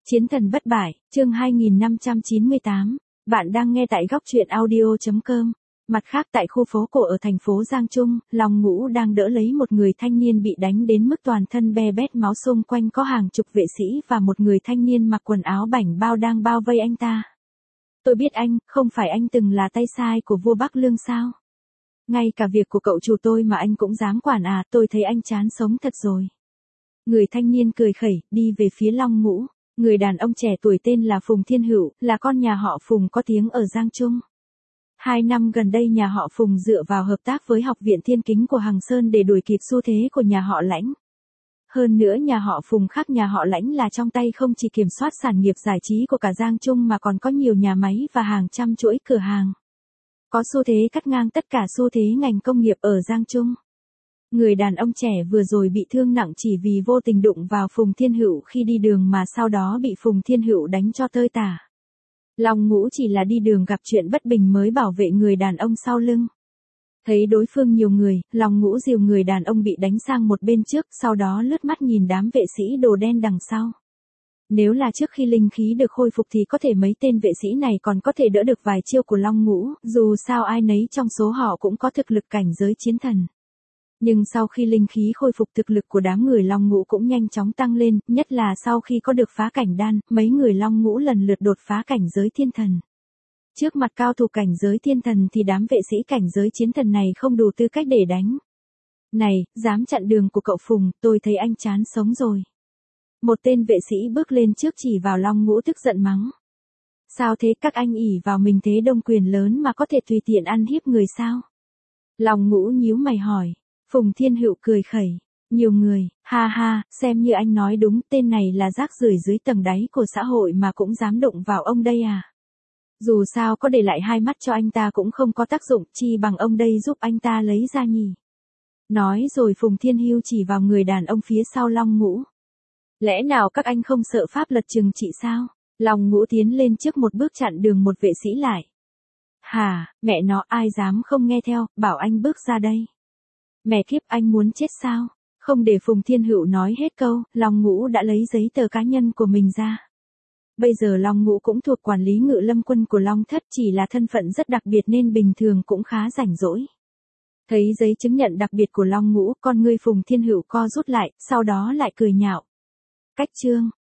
Chiến thần bất bại, chương 2598. Bạn đang nghe tại góc truyện audio.com. Mặt khác tại khu phố cổ ở thành phố Giang Trung, Long Ngũ đang đỡ lấy một người thanh niên bị đánh đến mức toàn thân be bét máu, xung quanh có hàng chục vệ sĩ và một người thanh niên mặc quần áo bảnh bao đang bao vây anh ta. Tôi biết anh, không phải anh từng là tay sai của vua Bắc Lương sao? Ngay cả việc của cậu chủ tôi mà anh cũng dám quản à, tôi thấy anh chán sống thật rồi. Người thanh niên cười khẩy, đi về phía Long Ngũ. Người đàn ông trẻ tuổi tên là Phùng Thiên Hữu, là con nhà họ Phùng có tiếng ở Giang Trung. 2 năm gần đây nhà họ Phùng dựa vào hợp tác với Học viện Thiên Kính của Hằng Sơn để đuổi kịp xu thế của nhà họ Lãnh. Hơn nữa nhà họ Phùng khác nhà họ Lãnh là trong tay không chỉ kiểm soát sản nghiệp giải trí của cả Giang Trung mà còn có nhiều nhà máy và hàng trăm chuỗi cửa hàng. Có xu thế cắt ngang tất cả xu thế ngành công nghiệp ở Giang Trung. Người đàn ông trẻ vừa rồi bị thương nặng chỉ vì vô tình đụng vào Phùng Thiên Hữu khi đi đường mà sau đó bị Phùng Thiên Hữu đánh cho tơi tả. Long Ngũ chỉ là đi đường gặp chuyện bất bình mới bảo vệ người đàn ông sau lưng. Thấy đối phương nhiều người, Long Ngũ dìu người đàn ông bị đánh sang một bên trước, sau đó lướt mắt nhìn đám vệ sĩ đồ đen đằng sau. Nếu là trước khi linh khí được khôi phục thì có thể mấy tên vệ sĩ này còn có thể đỡ được vài chiêu của Long Ngũ, dù sao ai nấy trong số họ cũng có thực lực cảnh giới chiến thần. Nhưng sau khi linh khí khôi phục, thực lực của đám người Long Ngũ cũng nhanh chóng tăng lên, nhất là sau khi có được phá cảnh đan, mấy người Long Ngũ lần lượt đột phá cảnh giới thiên thần. Trước mặt cao thủ cảnh giới thiên thần thì đám vệ sĩ cảnh giới chiến thần này không đủ tư cách để đánh. Này, dám chặn đường của cậu Phùng, tôi thấy anh chán sống rồi. Một tên vệ sĩ bước lên trước chỉ vào Long Ngũ tức giận mắng. Sao thế, các anh ỷ vào mình thế đông quyền lớn mà có thể tùy tiện ăn hiếp người sao? Long Ngũ nhíu mày hỏi. Phùng Thiên Hữu cười khẩy. Nhiều người, ha ha, xem như anh nói đúng, tên này là rác rưởi dưới tầng đáy của xã hội mà cũng dám đụng vào ông đây à? Dù sao có để lại hai mắt cho anh ta cũng không có tác dụng, chi bằng ông đây giúp anh ta lấy ra nhỉ. Nói rồi Phùng Thiên Hữu chỉ vào người đàn ông phía sau Long Ngũ. Lẽ nào các anh không sợ pháp luật trừng trị sao? Long Ngũ tiến lên trước một bước chặn đường một vệ sĩ lại. Hả, mẹ nó, ai dám không nghe theo, bảo anh bước ra đây. Mẹ kiếp, anh muốn chết sao? Không để Phùng Thiên Hữu nói hết câu, Long Ngũ đã lấy giấy tờ cá nhân của mình ra. Bây giờ Long Ngũ cũng thuộc quản lý Ngự Lâm quân của Long Thất, chỉ là thân phận rất đặc biệt nên bình thường cũng khá rảnh rỗi. Thấy giấy chứng nhận đặc biệt của Long Ngũ, con ngươi Phùng Thiên Hữu co rút lại, sau đó lại cười nhạo. Cách trương,